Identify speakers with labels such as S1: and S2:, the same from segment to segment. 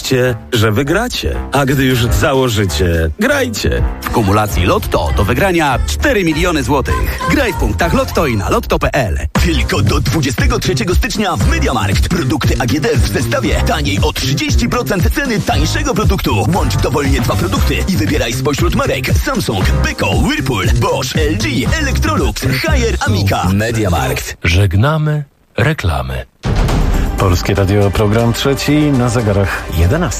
S1: wierzcie, że wygracie. A gdy już założycie, grajcie.
S2: W kumulacji Lotto do wygrania 4 miliony złotych. Graj w punktach Lotto i na lotto.pl.
S3: Tylko do 23 stycznia w MediaMarkt. Produkty AGD w zestawie taniej o 30% ceny tańszego produktu. Łącz dowolnie 2 produkty i wybieraj spośród marek Samsung, Beko, Whirlpool, Bosch, LG, Electrolux, Haier, Amica. MediaMarkt.
S4: Żegnamy reklamy.
S5: Polskie Radio, program trzeci, na zegarach 11.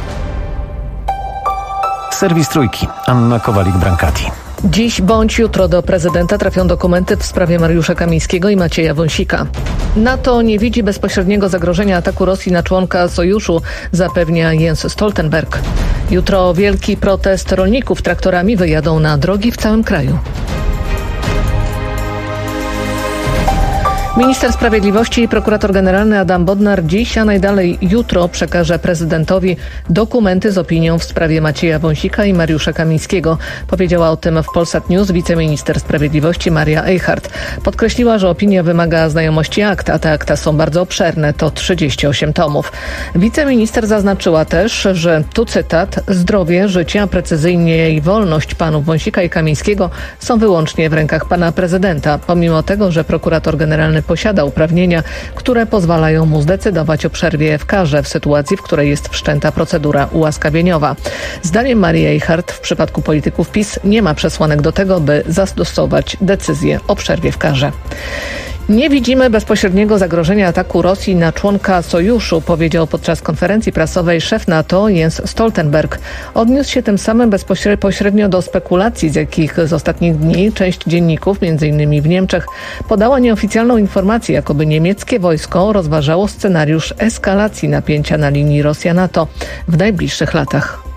S5: Serwis Trójki. Anna Kowalik-Brankati.
S6: Dziś bądź jutro do prezydenta trafią dokumenty w sprawie Mariusza Kamińskiego i Macieja Wąsika. NATO nie widzi bezpośredniego zagrożenia ataku Rosji na członka sojuszu, zapewnia Jens Stoltenberg. Jutro wielki protest rolników. Traktorami wyjadą na drogi w całym kraju. Minister Sprawiedliwości i prokurator generalny Adam Bodnar dziś, a najdalej jutro przekaże prezydentowi dokumenty z opinią w sprawie Macieja Wąsika i Mariusza Kamińskiego. Powiedziała o tym w Polsat News wiceminister Sprawiedliwości Maria Eichhardt. Podkreśliła, że opinia wymaga znajomości akt, a te akta są bardzo obszerne, to 38 tomów. Wiceminister zaznaczyła też, że tu cytat: zdrowie, życie, a precyzyjnie i wolność panów Wąsika i Kamińskiego są wyłącznie w rękach pana prezydenta, pomimo tego, że prokurator generalny posiada uprawnienia, które pozwalają mu zdecydować o przerwie w karze w sytuacji, w której jest wszczęta procedura ułaskawieniowa. Zdaniem Marii Eichhardt w przypadku polityków PiS nie ma przesłanek do tego, by zastosować decyzję o przerwie w karze. Nie widzimy bezpośredniego zagrożenia ataku Rosji na członka sojuszu, powiedział podczas konferencji prasowej szef NATO Jens Stoltenberg. Odniósł się tym samym bezpośrednio do spekulacji, z jakich z ostatnich dni część dzienników, m.in. w Niemczech, podała nieoficjalną informację, jakoby niemieckie wojsko rozważało scenariusz eskalacji napięcia na linii Rosja-NATO w najbliższych latach.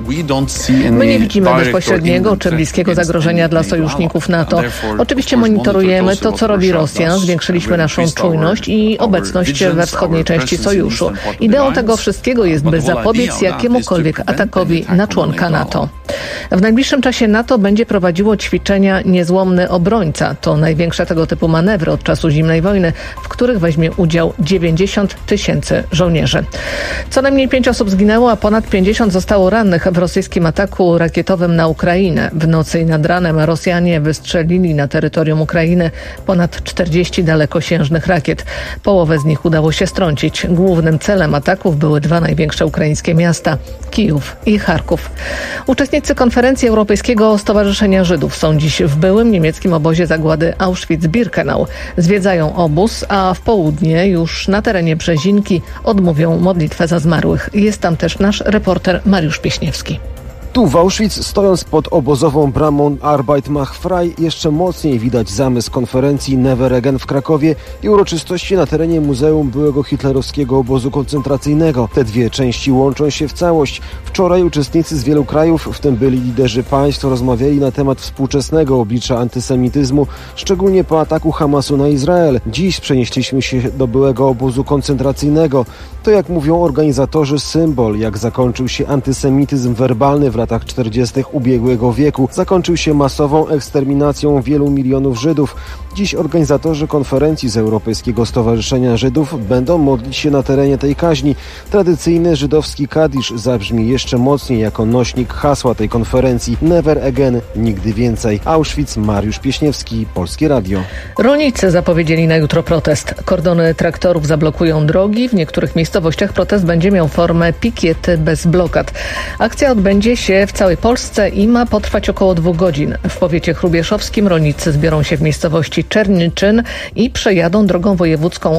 S6: My nie widzimy bezpośredniego czy bliskiego zagrożenia dla sojuszników NATO. Oczywiście monitorujemy to, co robi Rosja. Zwiększyliśmy naszą czujność i obecność we wschodniej części sojuszu. Ideą tego wszystkiego jest, by zapobiec jakiemukolwiek atakowi na członka NATO. W najbliższym czasie NATO będzie prowadziło ćwiczenia Niezłomny Obrońca. To największe tego typu manewry od czasu zimnej wojny, w których weźmie udział 90 000 żołnierzy. Co najmniej 5 osób zginęło, a ponad 50 zostało rannych w rosyjskim ataku rakietowym na Ukrainę. W nocy i nad ranem Rosjanie wystrzelili na terytorium Ukrainy ponad 40 dalekosiężnych rakiet. Połowę z nich udało się strącić. Głównym celem ataków były 2 największe ukraińskie miasta – Kijów i Charków. Uczestnicy konferencji Europejskiego Stowarzyszenia Żydów są dziś w byłym niemieckim obozie zagłady Auschwitz-Birkenau. Zwiedzają obóz, a w południe już na terenie Brzezinki odmówią modlitwę za zmarłych. Jest tam też nasz reporter Mariusz Pieśniewski.
S7: Tu w Auschwitz, stojąc pod obozową bramą Arbeit macht frei, jeszcze mocniej widać zamysł konferencji Never Again w Krakowie i uroczystości na terenie Muzeum Byłego Hitlerowskiego Obozu Koncentracyjnego. Te dwie części łączą się w całość. Wczoraj uczestnicy z wielu krajów, w tym byli liderzy państw, rozmawiali na temat współczesnego oblicza antysemityzmu, szczególnie po ataku Hamasu na Izrael. Dziś przenieśliśmy się do Byłego Obozu Koncentracyjnego. To, jak mówią organizatorzy, symbol, jak zakończył się antysemityzm werbalny w latach 40. ubiegłego wieku. Zakończył się masową eksterminacją wielu milionów Żydów. Dziś organizatorzy konferencji z Europejskiego Stowarzyszenia Żydów będą modlić się na terenie tej kaźni. Tradycyjny żydowski kadisz zabrzmi jeszcze mocniej jako nośnik hasła tej konferencji Never Again, nigdy więcej. Auschwitz, Mariusz Pieśniewski, Polskie Radio.
S6: Rolnicy zapowiedzieli na jutro protest. Kordony traktorów zablokują drogi. W niektórych miejscowościach protest będzie miał formę pikiety bez blokad. Akcja odbędzie się w całej Polsce i ma potrwać około 2 godzin. W powiecie chrubieszowskim rolnicy zbiorą się w miejscowości Czernyczyn i przejadą drogą wojewódzką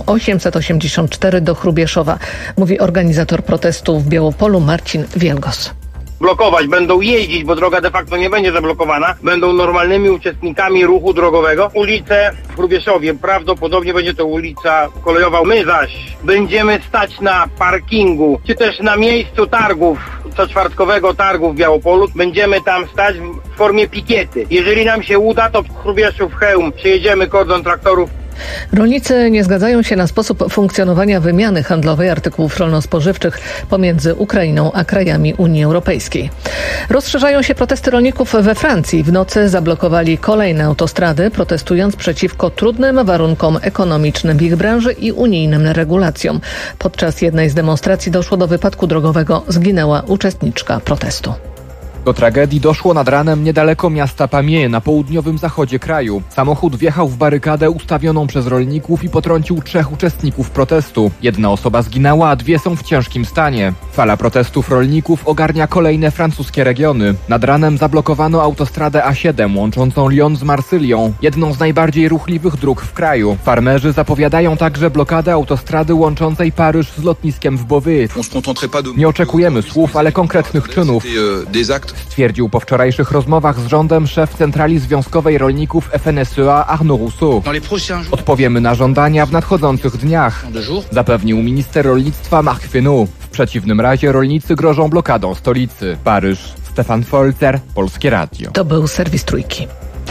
S6: 884 do Chrubieszowa, mówi organizator protestu w Białopolu Marcin Wielgos.
S8: Blokować, będą jeździć, bo droga de facto nie będzie zablokowana. Będą normalnymi uczestnikami ruchu drogowego. Ulice w Chrubieszowie, prawdopodobnie będzie to ulica kolejowa. My zaś będziemy stać na parkingu, czy też na miejscu targów, coczwartkowego targu w Białopolu. Będziemy tam stać w formie pikiety. Jeżeli nam się uda, to Chrubieszów, Chełm, przejedziemy kordon traktorów
S6: Rolnicy nie zgadzają się na sposób funkcjonowania wymiany handlowej artykułów rolno-spożywczych pomiędzy Ukrainą a krajami Unii Europejskiej. Rozszerzają się protesty rolników we Francji. W nocy zablokowali kolejne autostrady, protestując przeciwko trudnym warunkom ekonomicznym w ich branży i unijnym regulacjom. Podczas jednej z demonstracji doszło do wypadku drogowego. Zginęła uczestniczka protestu.
S9: Do tragedii doszło nad ranem niedaleko miasta Pamiers na południowym zachodzie kraju. Samochód wjechał w barykadę ustawioną przez rolników i potrącił 3 uczestników protestu. 1 osoba zginęła, a 2 są w ciężkim stanie. Fala protestów rolników ogarnia kolejne francuskie regiony. Nad ranem zablokowano autostradę A7 łączącą Lyon z Marsylią, jedną z najbardziej ruchliwych dróg w kraju. Farmerzy zapowiadają także blokadę autostrady łączącej Paryż z lotniskiem w Beauvais. Nie oczekujemy słów, ale konkretnych czynów, stwierdził po wczorajszych rozmowach z rządem szef Centrali Związkowej Rolników FNSEA Arnaud Rousseau. Odpowiemy na żądania w nadchodzących dniach, zapewnił minister rolnictwa Marc Fesneau. W przeciwnym razie rolnicy grożą blokadą stolicy. Paryż. Stefan Folzer, Polskie Radio.
S6: To był serwis Trójki.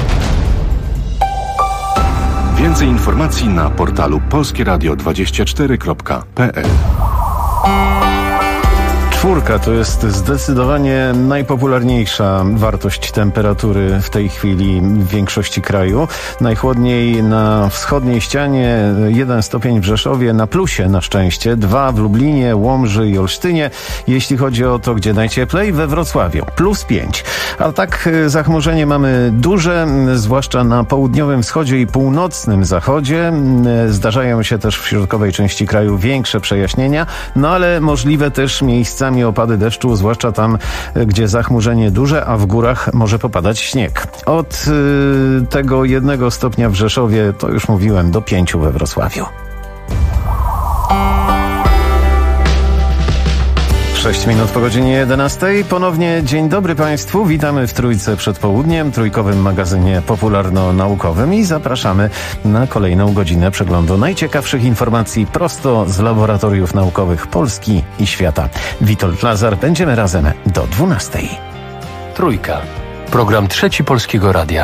S10: Więcej informacji na portalu polskieradio24.pl.
S5: 4 to jest zdecydowanie najpopularniejsza wartość temperatury w tej chwili w większości kraju. Najchłodniej na wschodniej ścianie, 1 stopień w Rzeszowie, na plusie na szczęście, 2 w Lublinie, Łomży i Olsztynie. Jeśli chodzi o to, gdzie najcieplej, we Wrocławiu, +5. A tak zachmurzenie mamy duże, zwłaszcza na południowym wschodzie i północnym zachodzie. Zdarzają się też w środkowej części kraju większe przejaśnienia, no ale możliwe też miejscami opady deszczu, zwłaszcza tam, gdzie zachmurzenie duże, a w górach może popadać śnieg. Od tego 1 stopnia w Rzeszowie, to już mówiłem, do 5 we Wrocławiu. 6 minut po godzinie 11. Ponownie dzień dobry Państwu. Witamy w Trójce przed południem, trójkowym magazynie popularno-naukowym i zapraszamy na kolejną godzinę przeglądu najciekawszych informacji prosto z laboratoriów naukowych Polski i świata. Witold Lazar, będziemy razem do 12.
S4: Trójka. Program Trzeci Polskiego Radia.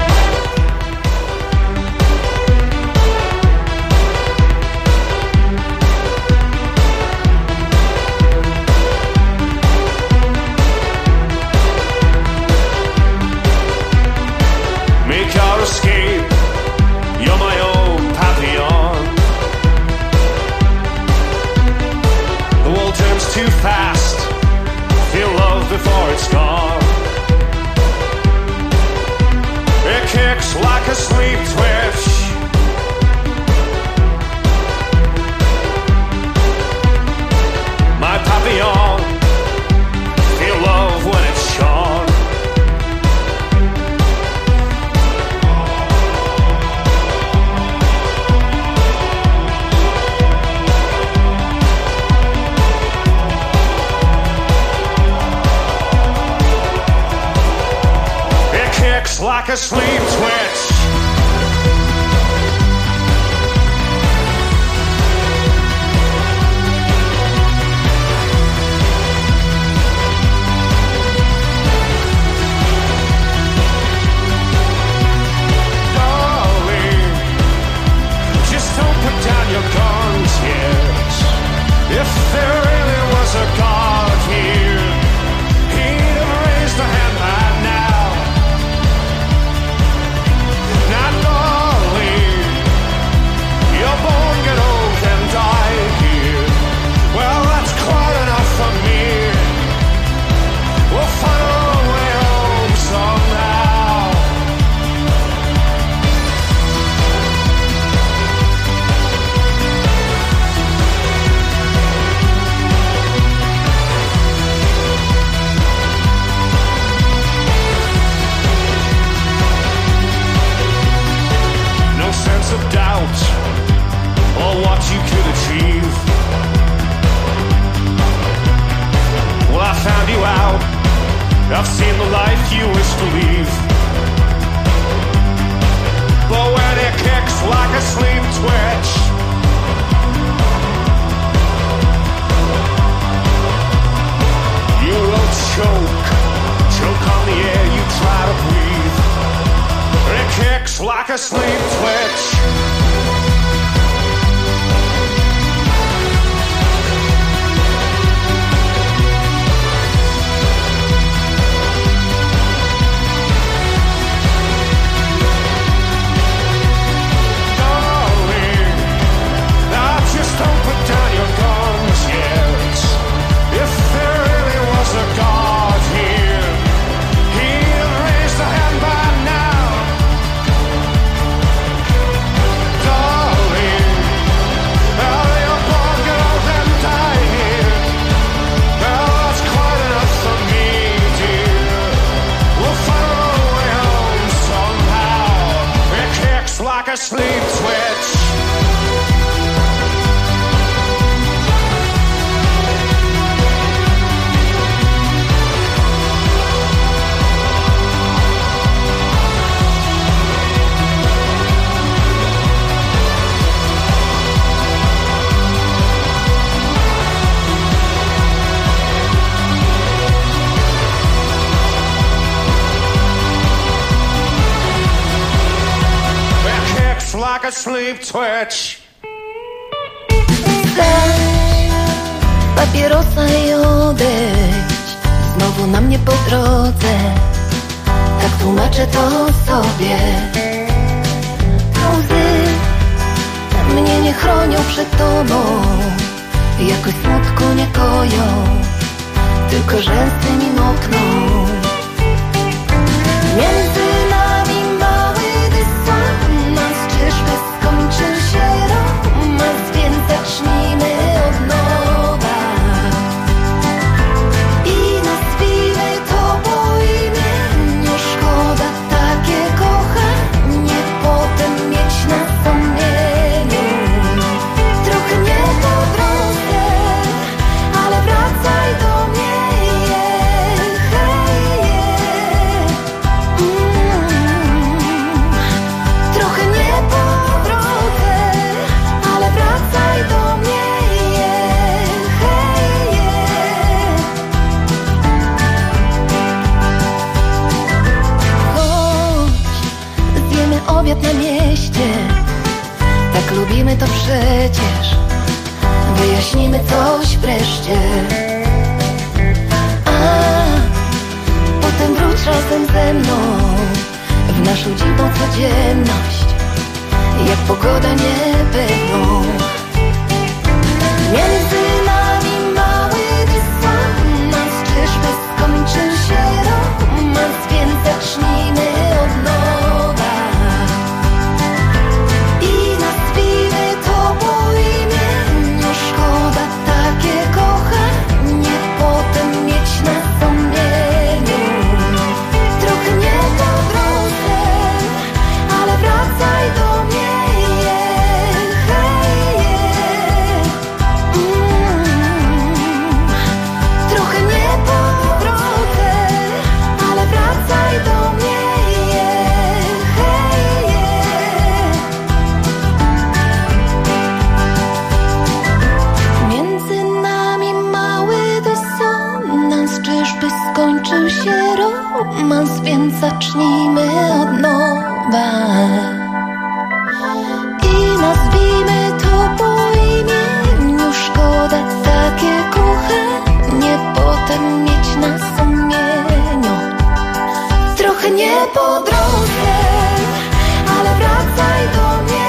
S11: Like a sleep twitch. Darling, just don't put down your guns yet. If there really was a God here, he'd have raised a hand by now. Now, darling, you're born, get old, and die here. Well, that's quite enough for me. We'll find our own way home somehow. No sense of doubt or what you could achieve. Well, I found you out. I've seen the life you wish to leave. But when it kicks like a sleep twitch, you will choke on the air you try to breathe. It kicks like a sleep twitch. my sleep twitch.
S12: Dać papierosa i odejść znowu na mnie po drodze. Tak tłumaczę to sobie. Łzy mnie nie chronią przed tobą, jakoś smutku nie koją, tylko rzęsy mi mokną. Między nami mały dysonans, czyżby skończył się romans, więc zacznijmy od nowa i nazwijmy to po imieniu. Szkoda takie kochanie potem mieć na sumieniu. Trochę nie po drodze, ale wracaj do mnie. Trochę nie po drodze, ale wracaj do mnie. Chodź, zjemy obiad na mieście, tak lubimy to przecież. Wyjaśnimy coś wreszcie. A potem wróć razem ze mną w naszą dziwną codzienność, jak pogoda niepewną. Między nami mały dysonans, czyżby skończył się romans, więc zacznijmy od nowa i nazwijmy to po imieniu. Szkoda takie kochanie potem mieć na sumieniu. Trochę nie po drodze, ale wracaj do mnie. Trochę nie po drodze, ale wracaj do mnie. Między nami mały dysonans, czyżby skończył się romans, więc zacznijmy od nowa i nazwijmy to po imieniu. Szkoda takie kochanie potem mieć na sumieniu. Trochę nie po drodze, ale wracaj do mnie.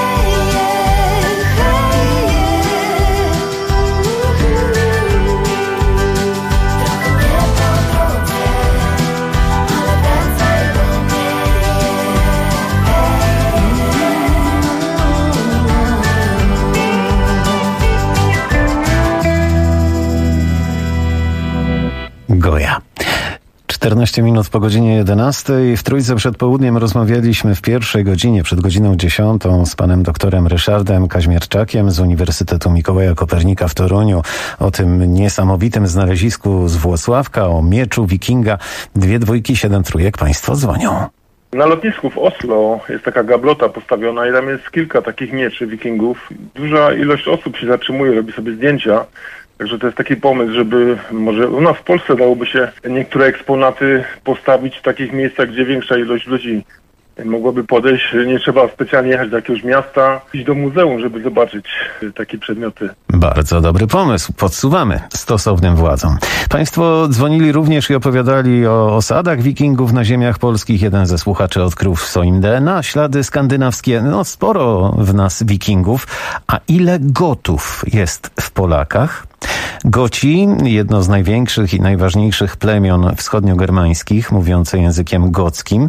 S12: Trochę nie po drodze, ale wracaj do mnie.
S5: Goja. 14 minut po godzinie 11. W Trójce przed południem rozmawialiśmy w pierwszej godzinie, przed godziną 10, z panem doktorem Ryszardem Kaźmierczakiem z Uniwersytetu Mikołaja Kopernika w Toruniu o tym niesamowitym znalezisku z Włocławka, o mieczu wikinga. 2 dwójki, 7 trójek. Państwo dzwonią.
S13: Na lotnisku w Oslo jest taka gablota postawiona i tam jest kilka takich mieczy wikingów. Duża ilość osób się zatrzymuje, robi sobie zdjęcia. Także to jest taki pomysł, żeby może u nas w Polsce dałoby się niektóre eksponaty postawić w takich miejscach, gdzie większa ilość ludzi mogłaby podejść. Nie trzeba specjalnie jechać do jakiegoś miasta, iść do muzeum, żeby zobaczyć takie przedmioty.
S5: Bardzo dobry pomysł. Podsuwamy stosownym władzom. Państwo dzwonili również i opowiadali o osadach wikingów na ziemiach polskich. Jeden ze słuchaczy odkrył w swoim DNA ślady skandynawskie. No sporo w nas wikingów. A ile Gotów jest w Polakach? Goci, jedno z największych i najważniejszych plemion wschodniogermańskich, mówiące językiem gockim.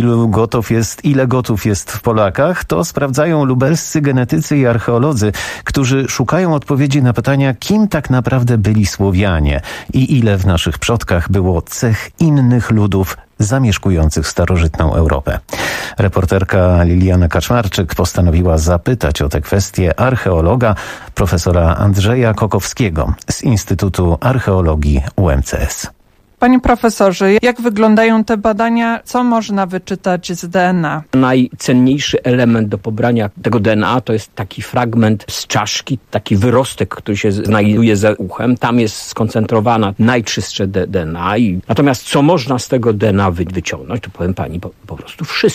S5: Ile Gotów jest w Polakach? To sprawdzają lubelscy genetycy i archeolodzy, którzy szukają odpowiedzi na pytania, kim tak naprawdę byli Słowianie i ile w naszych przodkach było cech innych ludów zamieszkujących starożytną Europę. Reporterka Liliana Kaczmarczyk postanowiła zapytać o te kwestie archeologa profesora Andrzeja Kokowskiego z Instytutu Archeologii UMCS.
S14: Panie profesorze, jak wyglądają te badania? Co można wyczytać z DNA?
S15: Najcenniejszy element do pobrania tego DNA to jest taki fragment z czaszki, taki wyrostek, który się znajduje za uchem. Tam jest skoncentrowana najczystsze DNA. Natomiast co można z tego DNA wyciągnąć, to powiem pani po prostu wszystko.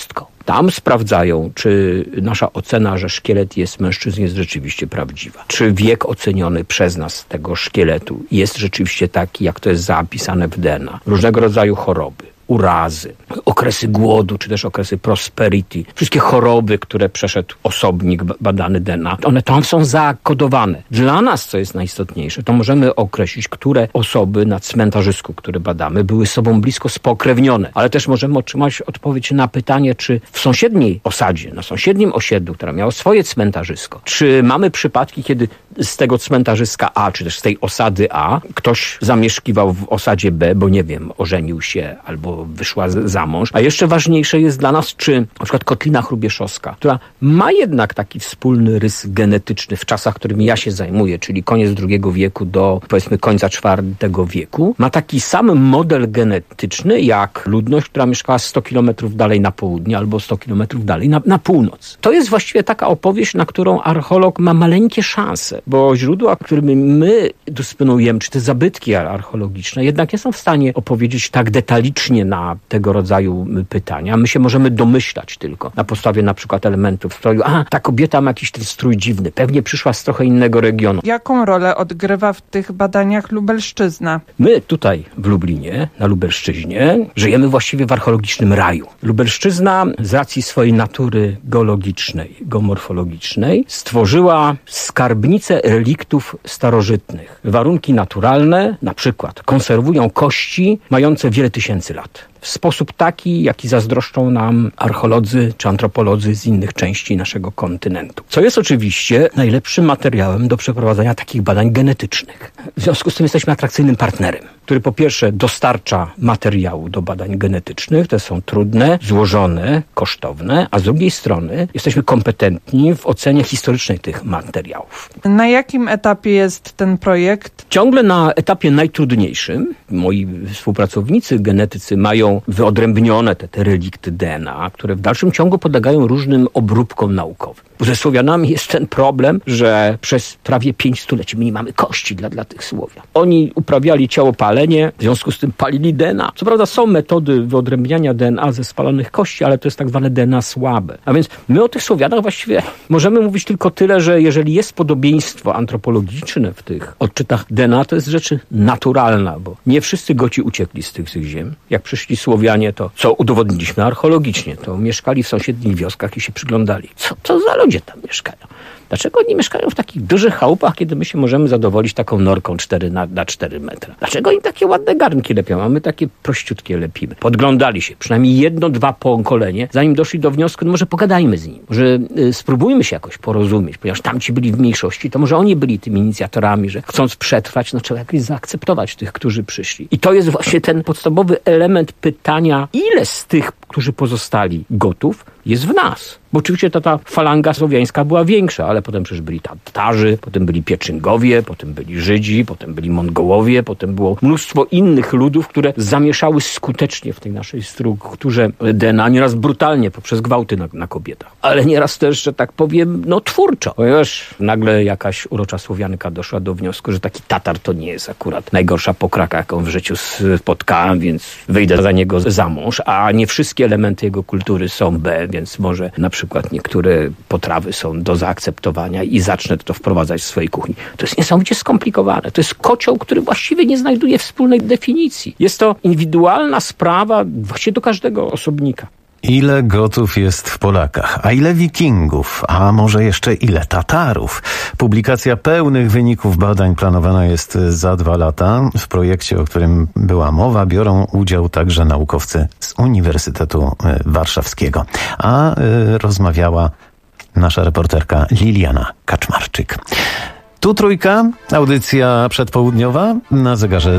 S15: Tam sprawdzają, czy nasza ocena, że szkielet jest mężczyzny, jest rzeczywiście prawdziwa. Czy wiek oceniony przez nas tego szkieletu jest rzeczywiście taki, jak to jest zapisane w DNA. Różnego rodzaju choroby, urazy, okresy głodu, czy też okresy prosperity. Wszystkie choroby, które przeszedł osobnik badany DNA, one tam są zakodowane. Dla nas, co jest najistotniejsze, to możemy określić, które osoby na cmentarzysku, które badamy, były z sobą blisko spokrewnione. Ale też możemy otrzymać odpowiedź na pytanie, czy w sąsiedniej osadzie, na sąsiednim osiedlu, która miała swoje cmentarzysko, czy mamy przypadki, kiedy z tego cmentarzyska A, czy też z tej osady A, ktoś zamieszkiwał w osadzie B, bo nie wiem, ożenił się albo wyszła za mąż. A jeszcze ważniejsze jest dla nas, czy na przykład kotlina chrubieszowska, która ma jednak taki wspólny rys genetyczny w czasach, którymi ja się zajmuję, czyli koniec II wieku do powiedzmy końca IV wieku, ma taki sam model genetyczny jak ludność, która mieszkała 100 kilometrów dalej na południe albo 100 kilometrów dalej na północ. To jest właściwie taka opowieść, na którą archeolog ma maleńkie szanse, bo źródła, którymi my dysponujemy, czy te zabytki archeologiczne, jednak nie są w stanie opowiedzieć tak detalicznie na tego rodzaju pytania. My się możemy domyślać tylko na podstawie na przykład elementów stroju. Ta kobieta ma jakiś ten strój dziwny, pewnie przyszła z trochę innego regionu.
S14: Jaką rolę odgrywa w tych badaniach Lubelszczyzna?
S15: My tutaj w Lublinie, na Lubelszczyźnie, żyjemy właściwie w archeologicznym raju. Lubelszczyzna z racji swojej natury geologicznej, geomorfologicznej stworzyła skarbnicę reliktów starożytnych. Warunki naturalne, na przykład, konserwują kości mające wiele tysięcy lat. W sposób taki, jaki zazdroszczą nam archeolodzy czy antropolodzy z innych części naszego kontynentu. Co jest oczywiście najlepszym materiałem do przeprowadzania takich badań genetycznych. W związku z tym jesteśmy atrakcyjnym partnerem, który po pierwsze dostarcza materiału do badań genetycznych, te są trudne, złożone, kosztowne, a z drugiej strony jesteśmy kompetentni w ocenie historycznej tych materiałów.
S14: Na jakim etapie jest ten projekt?
S15: Ciągle na etapie najtrudniejszym. Moi współpracownicy genetycy mają wyodrębnione te relikty DNA, które w dalszym ciągu podlegają różnym obróbkom naukowym. Bo ze Słowianami jest ten problem, że przez prawie 5 stuleci my nie mamy kości dla tych Słowian. Oni uprawiali ciałopalenie, w związku z tym palili DNA. Co prawda są metody wyodrębniania DNA ze spalonych kości, ale to jest tak zwane DNA słabe. A więc my o tych Słowianach właściwie możemy mówić tylko tyle, że jeżeli jest podobieństwo antropologiczne w tych odczytach DNA, to jest rzecz naturalna, bo nie wszyscy Goci uciekli z tych ziem. Jak przyszli Słowianie, to co udowodniliśmy archeologicznie, to mieszkali w sąsiednich wioskach i się przyglądali. Co za ludzie tam mieszkają? Dlaczego oni mieszkają w takich dużych chałupach, kiedy my się możemy zadowolić taką norką 4 na 4 metra? Dlaczego oni takie ładne garnki lepią, a my takie prościutkie lepimy? Podglądali się, przynajmniej 1-2 pokolenie, zanim doszli do wniosku, no może pogadajmy z nimi, może spróbujmy się jakoś porozumieć, ponieważ tamci byli w mniejszości, to może oni byli tymi inicjatorami, że chcąc przetrwać, no trzeba jakoś zaakceptować tych, którzy przyszli. I to jest właśnie ten podstawowy element pytania, ile z tych, którzy pozostali Gotów, jest w nas. Bo oczywiście ta falanga słowiańska była większa, ale potem przecież byli Tatarzy, potem byli Pieczyngowie, potem byli Żydzi, potem byli Mongołowie, potem było mnóstwo innych ludów, które zamieszały skutecznie w tej naszej strukturze DNA, nieraz brutalnie poprzez gwałty na kobietach. Ale nieraz też, że tak powiem, twórczo. Ponieważ nagle jakaś urocza Słowianka doszła do wniosku, że taki Tatar to nie jest akurat najgorsza pokraka, jaką w życiu spotkałem, więc wyjdę za niego za mąż, a nie wszystkie elementy jego kultury są B, więc może na przykład niektóre potrawy są do zaakceptowania i zacznę to wprowadzać w swojej kuchni. To jest niesamowicie skomplikowane. To jest kocioł, który właściwie nie znajduje wspólnej definicji. Jest to indywidualna sprawa właściwie do każdego osobnika.
S5: Ile Gotów jest w Polakach, a ile Wikingów, a może jeszcze ile Tatarów? Publikacja pełnych wyników badań planowana jest za 2 lata. W projekcie, o którym była mowa, biorą udział także naukowcy z Uniwersytetu Warszawskiego. A rozmawiała nasza reporterka Liliana Kaczmarczyk. Tu Trójka, audycja przedpołudniowa, na zegarze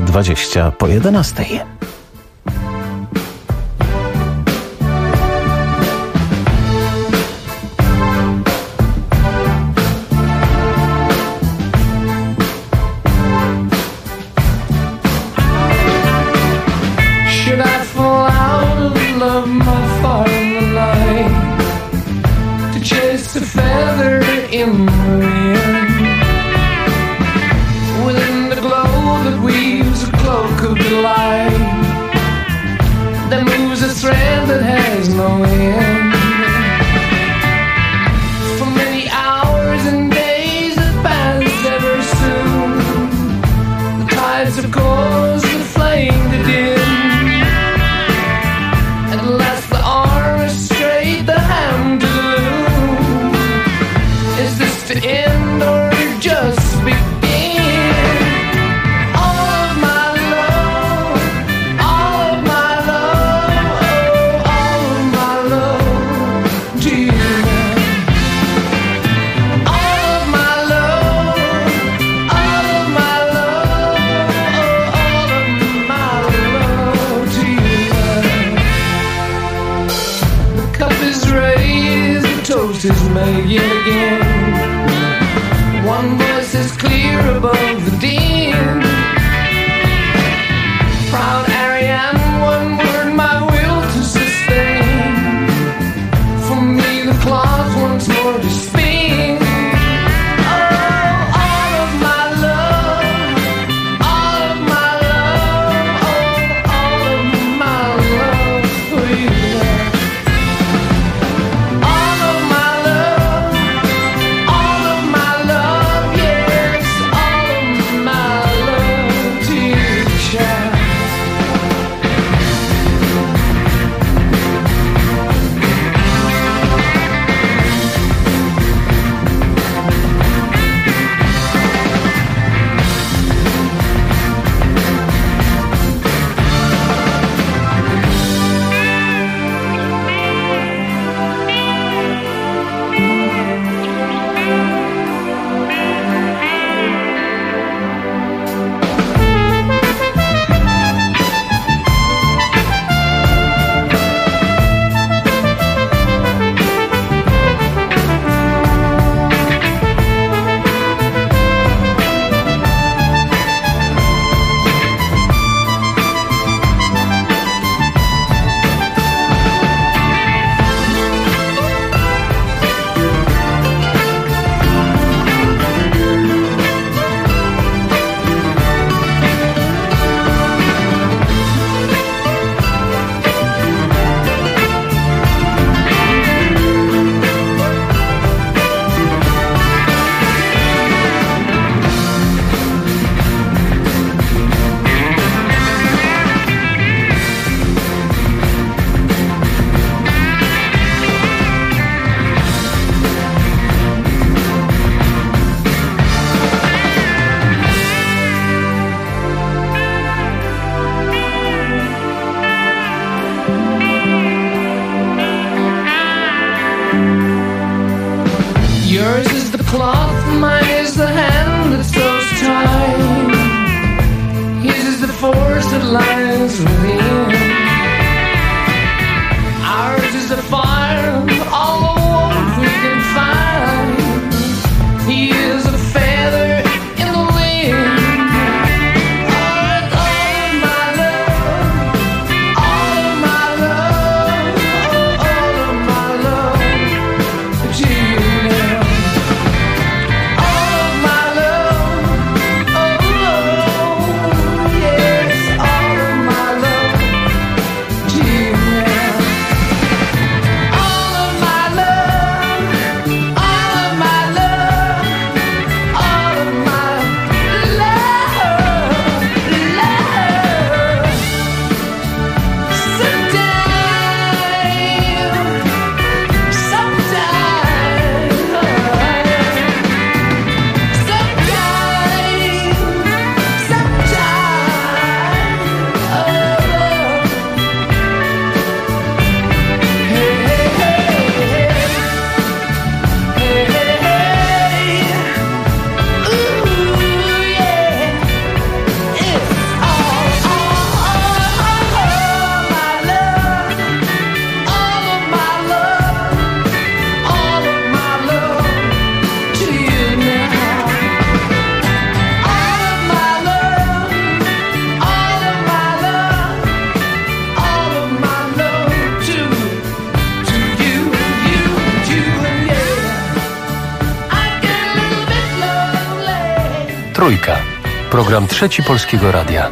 S5: 11:20.
S11: A feather in the wind, within the glow that weaves a cloak of delight, that moves a thread that has no end.
S16: closed his mail yet again. One voice is clear above the din. Proud Ariane, one word, my will to sustain. For me the cloth once more to spin. Yours is the cloth, mine is the hand that sews time. His is the force that lies within. Ours is the fire, all the warmth we can find. He is a feather in the wind.
S4: Trójka. Program Trzeci Polskiego Radia.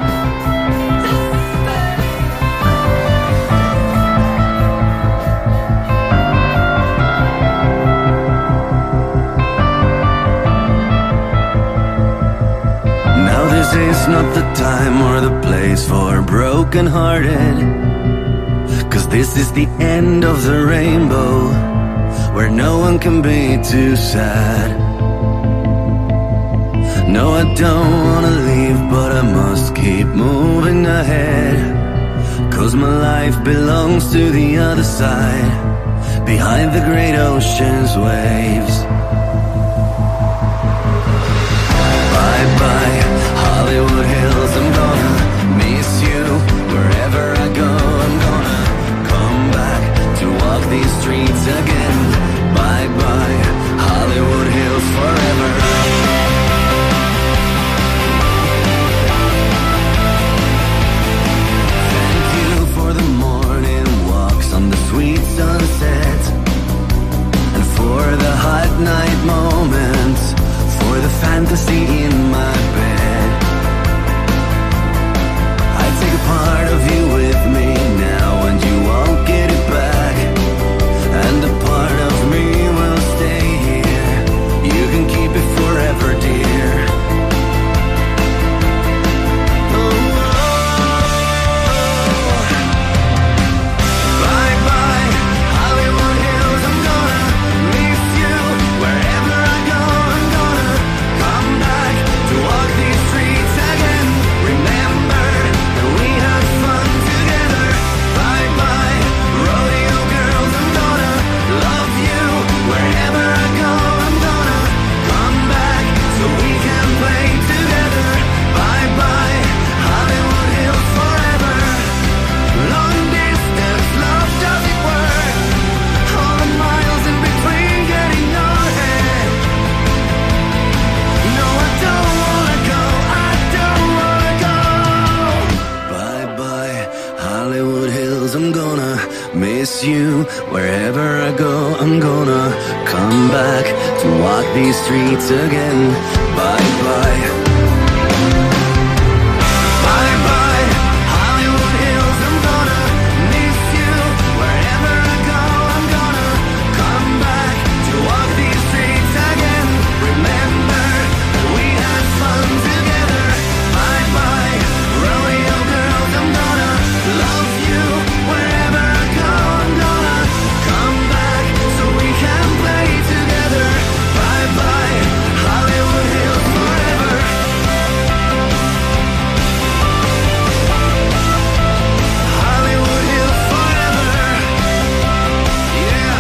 S17: Now this is not the time or the place for broken-hearted, 'cause this is the end of the rainbow, where no one can be too sad. No, I don't wanna leave, but I must keep moving ahead, 'cause my life belongs to the other side, behind the great ocean's waves. Bye-bye, Hollywood Hills, I'm gonna miss you. Wherever I go, I'm gonna come back to walk these streets again. Bye-bye. miss you. Wherever I go, I'm gonna come back to walk these streets again. Bye bye. Bye bye, Hollywood Hills, I'm gonna miss you. Wherever I go, I'm gonna come back to walk these streets again. Remember that we had fun together. Bye bye, rodeo girls, I'm gonna love you. Wherever I go, I'm gonna come back so we can play together. Bye bye, Hollywood Hills forever. Hollywood Hills forever. Yeah.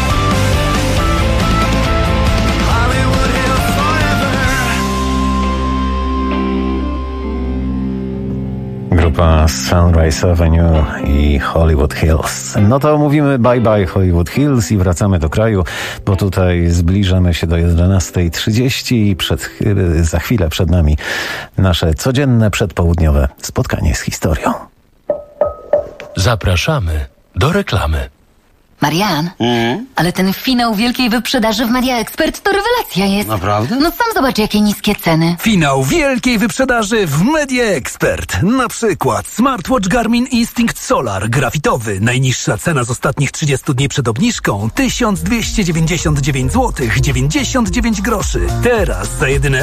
S17: Hollywood Hills forever.
S5: Grupa Sunrise Avenue i Hollywood Hills. No to mówimy bye bye Hollywood Hills i wracamy do kraju, bo tutaj zbliżamy się do 11:30 i za chwilę przed nami nasze codzienne przedpołudniowe spotkanie z historią.
S4: Zapraszamy do reklamy.
S18: Marian, ale ten finał wielkiej wyprzedaży w Media Expert to rewelacja jest.
S19: Naprawdę?
S18: No sam zobacz, jakie niskie ceny.
S19: Finał wielkiej wyprzedaży w Media Expert. Na przykład smartwatch Garmin Instinct Solar grafitowy. Najniższa cena z ostatnich 30 dni przed obniżką 1299 zł 99 groszy. Teraz za jedyne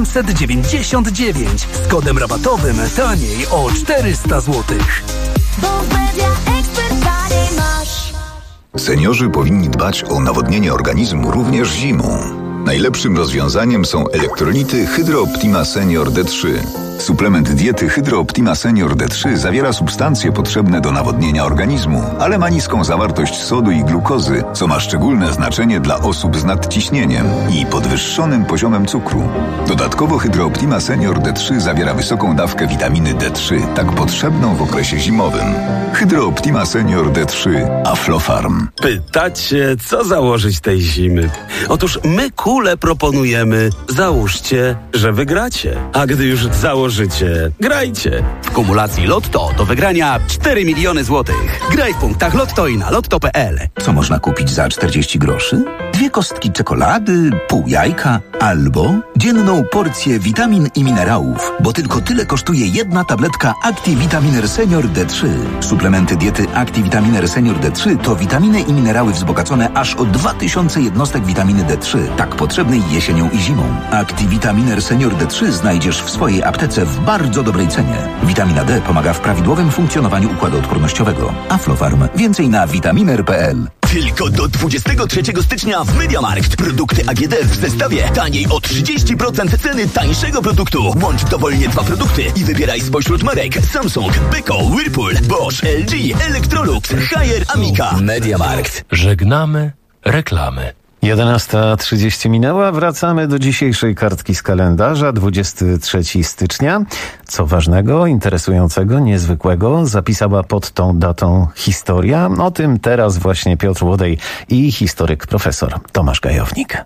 S19: 899 z kodem rabatowym taniej o 400 zł.
S12: Bo w Media Expert taniej masz.
S20: Seniorzy powinni dbać o nawodnienie organizmu również zimą. Najlepszym rozwiązaniem są elektrolity Hydro Optima Senior D3. Suplement diety Hydro Optima Senior D3 zawiera substancje potrzebne do nawodnienia organizmu, ale ma niską zawartość sodu i glukozy, co ma szczególne znaczenie dla osób z nadciśnieniem i podwyższonym poziomem cukru. Dodatkowo Hydro Optima Senior D3 zawiera wysoką dawkę witaminy D3, tak potrzebną w okresie zimowym. Hydro Optima Senior D3 Aflofarm.
S1: Pytacie, co założyć tej zimy? Otóż my kule proponujemy. Załóżcie, że wygracie. A gdy już założycie, grajcie.
S2: W kumulacji Lotto do wygrania 4 miliony złotych. Graj w punktach Lotto i na lotto.pl.
S21: Co można kupić za 40 groszy? 2 kostki czekolady, pół jajka albo dzienną porcję witamin i minerałów, bo tylko tyle kosztuje jedna tabletka ActiVitaminer Senior D3. Suplementy diety ActiVitaminer Senior D3 to witaminy i minerały wzbogacone aż o 2000 jednostek witaminy D3, tak potrzebnej jesienią i zimą. ActiVitaminer Senior D3 znajdziesz w swojej aptece w bardzo dobrej cenie. Witamina D pomaga w prawidłowym funkcjonowaniu układu odpornościowego. Aflofarm. Więcej na vitaminer.pl.
S3: Tylko do 23 stycznia w MediaMarkt. Produkty AGD w zestawie taniej o 30% ceny tańszego produktu. Łącz dowolnie 2 produkty i wybieraj spośród marek Samsung, Beko, Whirlpool, Bosch, LG, Electrolux, Haier, Amica. MediaMarkt.
S4: Żegnamy reklamy.
S5: 11:30 minęła. Wracamy do dzisiejszej kartki z kalendarza. 23 stycznia. Co ważnego, interesującego, niezwykłego zapisała pod tą datą historia. O tym teraz właśnie Piotr Łodej i historyk profesor Tomasz Gajownik.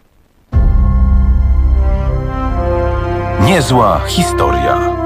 S10: Niezła historia.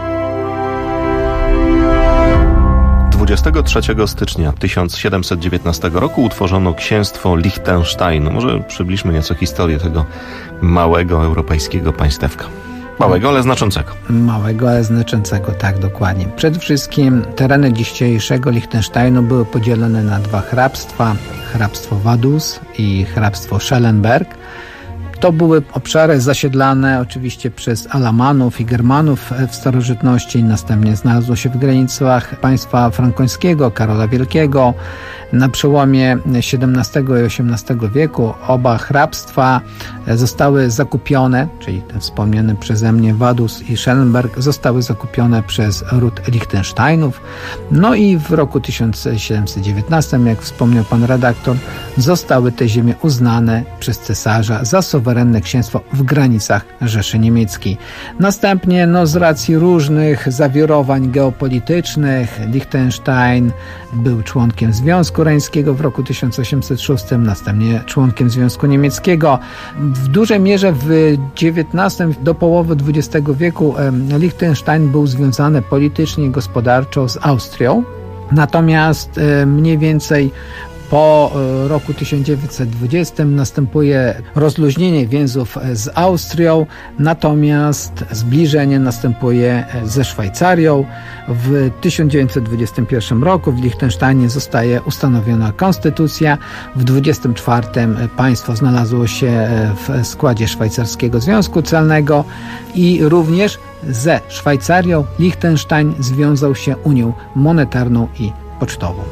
S22: 23 stycznia 1719 roku utworzono księstwo Liechtenstein. Może przybliżmy nieco historię tego małego europejskiego państewka. Małego, ale znaczącego.
S23: Małego, ale znaczącego, tak, dokładnie. Przede wszystkim tereny dzisiejszego Liechtensteinu były podzielone na 2 hrabstwa. Hrabstwo Vaduz i hrabstwo Schellenberg. To były obszary zasiedlane oczywiście przez Alamanów i Germanów w starożytności. Następnie znalazło się w granicach państwa frankońskiego, Karola Wielkiego. Na przełomie XVII i XVIII wieku oba hrabstwa zostały zakupione, czyli ten wspomniany przeze mnie Vaduz i Schellenberg zostały zakupione przez ród Liechtensteinów. No i w roku 1719, jak wspomniał pan redaktor, zostały te ziemie uznane przez cesarza za suwerenne księstwo w granicach Rzeszy Niemieckiej. Następnie z racji różnych zawirowań geopolitycznych Liechtenstein był członkiem Związku Rańskiego w roku 1806, następnie członkiem Związku Niemieckiego. W dużej mierze w XIX do połowy XX wieku Liechtenstein był związany politycznie i gospodarczo z Austrią, Natomiast mniej więcej po roku 1920 następuje rozluźnienie więzów z Austrią, natomiast zbliżenie następuje ze Szwajcarią. W 1921 roku w Liechtensteinie zostaje ustanowiona konstytucja. W 1924 państwo znalazło się w składzie Szwajcarskiego Związku Celnego i również ze Szwajcarią Liechtenstein związał się Unią Monetarną i Pocztową.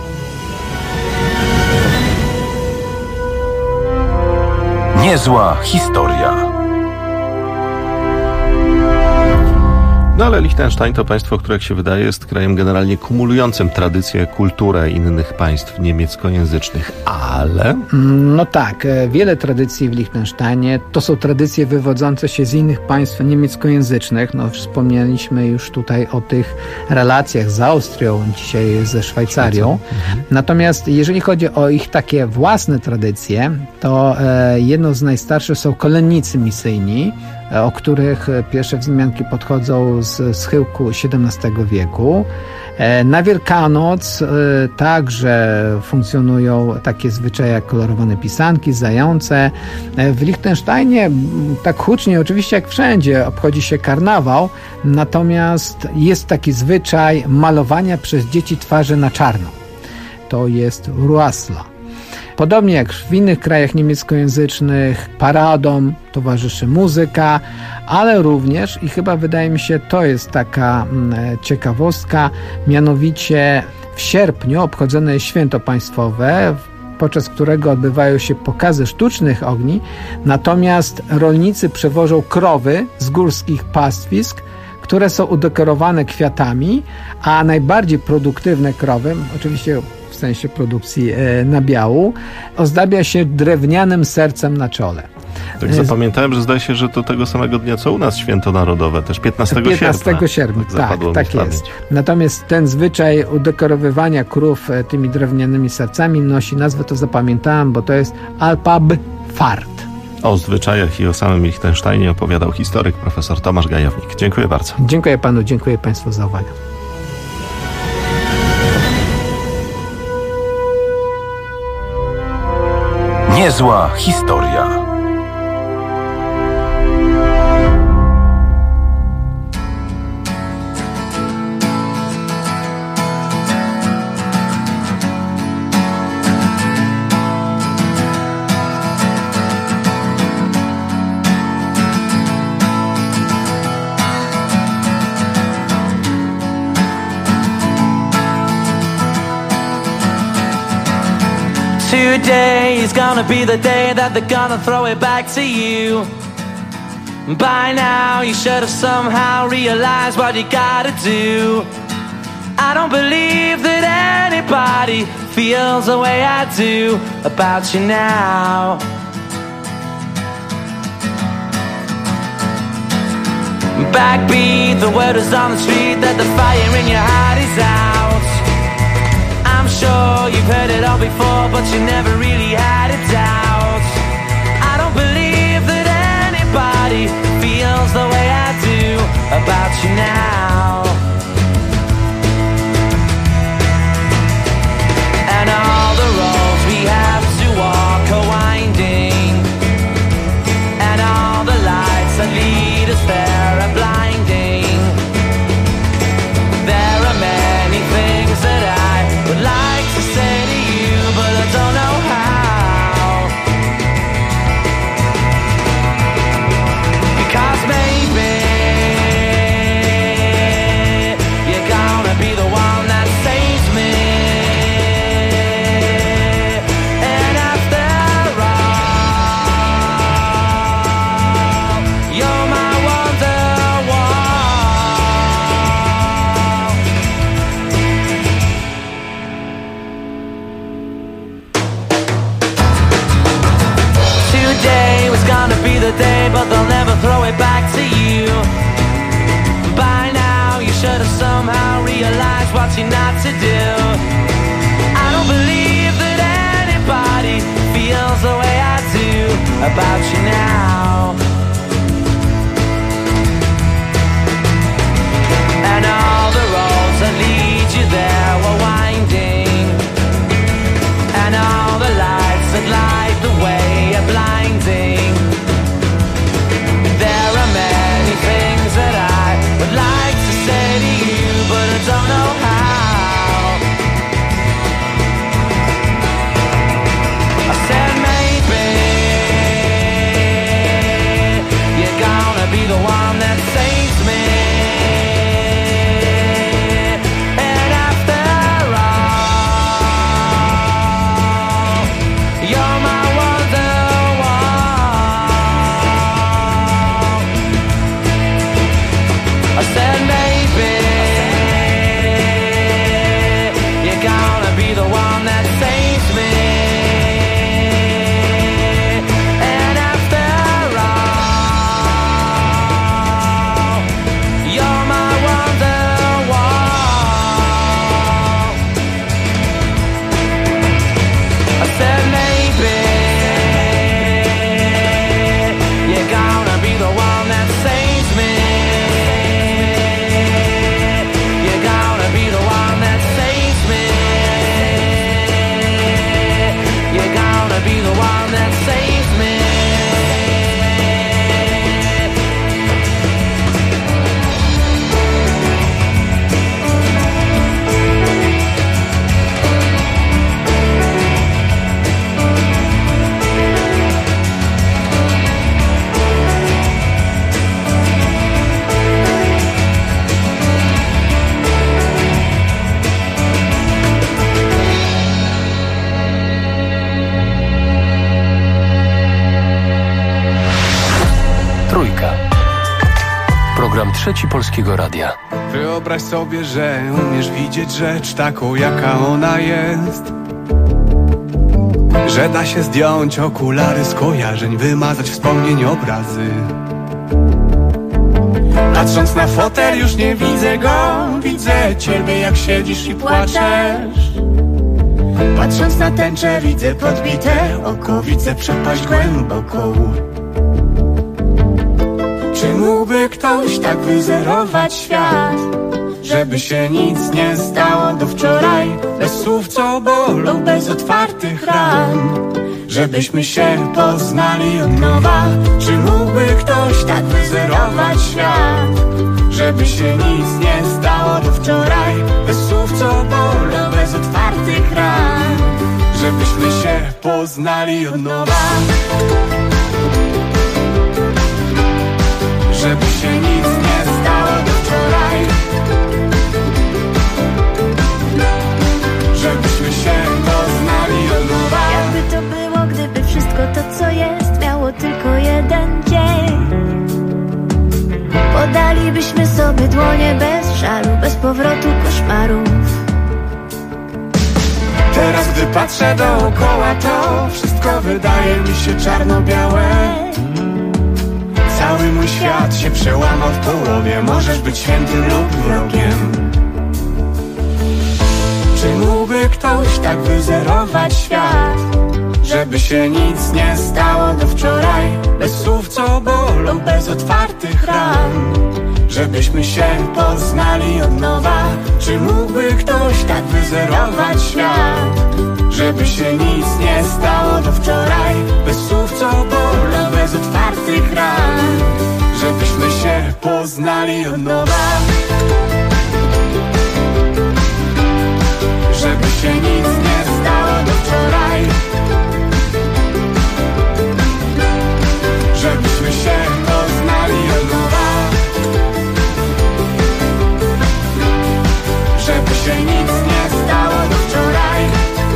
S10: Niezła historia.
S22: No ale Liechtenstein to państwo, które jak się wydaje jest krajem generalnie kumulującym tradycję, kulturę innych państw niemieckojęzycznych, ale...
S23: No tak, wiele tradycji w Liechtensteinie to są tradycje wywodzące się z innych państw niemieckojęzycznych. No, wspomnieliśmy już tutaj o tych relacjach z Austrią, dzisiaj ze Szwajcarią. Natomiast jeżeli chodzi o ich takie własne tradycje, to jedną z najstarszych są kolennicy misyjni, o których pierwsze wzmianki podchodzą z schyłku XVII wieku. Na Wielkanoc także funkcjonują takie zwyczaje jak kolorowane pisanki, zające. W Liechtensteinie tak hucznie, oczywiście jak wszędzie, obchodzi się karnawał, natomiast jest taki zwyczaj malowania przez dzieci twarzy na czarno. To jest Ruasla. Podobnie jak w innych krajach niemieckojęzycznych, paradom towarzyszy muzyka, ale również, i chyba wydaje mi się, to jest taka ciekawostka, mianowicie w sierpniu obchodzone jest święto państwowe, podczas którego odbywają się pokazy sztucznych ogni, natomiast rolnicy przewożą krowy z górskich pastwisk, które są udekorowane kwiatami, a najbardziej produktywne krowy, oczywiście w sensie produkcji nabiału, ozdabia się drewnianym sercem na czole.
S22: Tak zapamiętałem, że zdaje się, że to tego samego dnia co u nas święto narodowe, też 15 sierpnia.
S23: Tak jest. Natomiast ten zwyczaj udekorowywania krów tymi drewnianymi sercami nosi nazwę, to zapamiętałem, bo to jest Alpabfahrt.
S22: O zwyczajach i o samym Liechtensteinie opowiadał historyk profesor Tomasz Gajownik. Dziękuję bardzo.
S23: Dziękuję panu, dziękuję państwu za uwagę.
S10: Niezła historia.
S7: Today is gonna be the day that they're gonna throw it back to you. By now you should have somehow realized what you gotta do. I don't believe that anybody feels the way I do about you now. Backbeat, the word is on the street that the fire in your heart is out. I'm sure you've heard it all before, but you never really had a doubt. I don't believe that anybody feels the way I do about you now. And all the roads we have to walk are winding, and all the lights that lead us there are blinding. There are many things that I would like to say to you, but I don't know how. Because maybe you're gonna be the one that saves me. And after all, you're my wonderwall. Today was gonna be the day, but they'll never throw it back to you. By now you should have somehow realized what you're not to do. I don't believe that anybody feels the way I do about you now. And all the roads that lead you there were winding.
S4: Trzeci Polskiego Radia.
S11: Wyobraź sobie, że umiesz widzieć rzecz taką, jaka ona jest. Że da się zdjąć okulary skojarzeń, wymazać wspomnień obrazy. Patrząc na fotel już nie widzę go, widzę ciebie jak siedzisz i płaczesz. Patrząc na tęczę widzę podbite oko, widzę przepaść głęboką. Czy mógłby ktoś tak wyzerować świat, żeby się nic nie stało do wczoraj? Bez słów co bolą, bez otwartych ran, żebyśmy się poznali od nowa. Czy mógłby ktoś tak wyzerować świat, żeby się nic nie stało do wczoraj? Bez słów co bolą, bez otwartych ran, żebyśmy się poznali od nowa. Żeby się nic nie stało do wczoraj, żebyśmy się poznali od nowa.
S6: Jakby to było, gdyby wszystko to co jest miało tylko jeden dzień. Podalibyśmy sobie dłonie bez żalu, bez powrotu koszmarów.
S11: Teraz gdy patrzę dookoła, to wszystko wydaje mi się czarno-białe. Cały mój świat się przełamał w połowie. Możesz być świętym lub wrogiem. Czy mógłby ktoś tak wyzerować świat, żeby się nic nie stało do wczoraj? Bez słów co bolą, bez otwartych ran, żebyśmy się poznali od nowa. Czy mógłby ktoś tak wyzerować świat, żeby się nic nie stało do wczoraj? Bez słów co bolą, bez otwartych ran, żebyśmy się poznali od nowa. Żeby się nic nie stało do wczoraj, żebyśmy się poznali od nowa. Żeby się nic nie stało do wczoraj.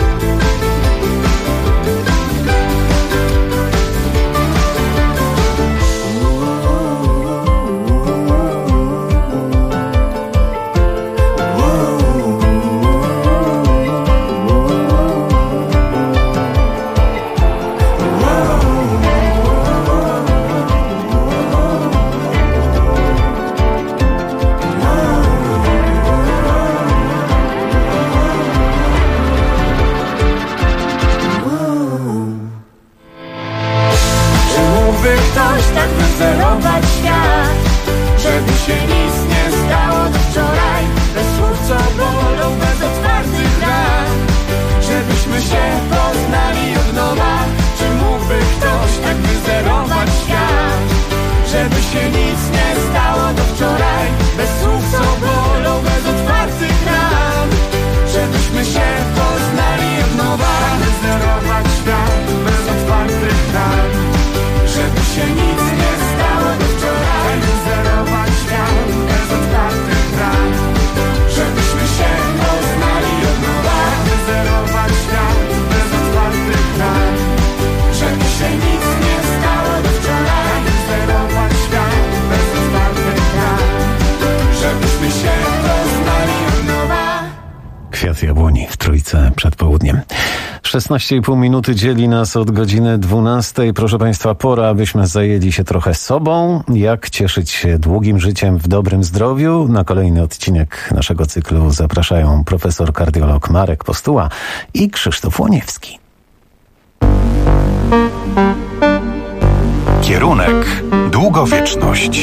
S11: Wyzerować świat, żeby się nic nie stało do wczoraj. Bez słów co bolą, bez otwartych ran, żebyśmy się poznali od nowa. Czy mógłby ktoś tak wyzerować świat, żeby się nic nie stało do wczoraj? Bez słów co bolą, bez otwartych ran, żebyśmy się poznali od nowa. Wyzerować świat, bez otwartych ran, żeby się nic nie stało do wczoraj. Wyzerować świat bez otwartych ran, żebyśmy się poznali od nowa. Wyzerować świat bez otwartych ran, żeby się nic nie stało do wczoraj. Wyzerować świat bez otwartych ran, żebyśmy się poznali od nowa.
S5: Kwiat jabłoni w Trójce przed południem. 16,5 minuty dzieli nas od godziny 12. Proszę Państwa, pora, abyśmy zajęli się trochę sobą. Jak cieszyć się długim życiem w dobrym zdrowiu? Na kolejny odcinek naszego cyklu zapraszają profesor kardiolog Marek Postuła i Krzysztof Łoniewski.
S10: Kierunek długowieczność.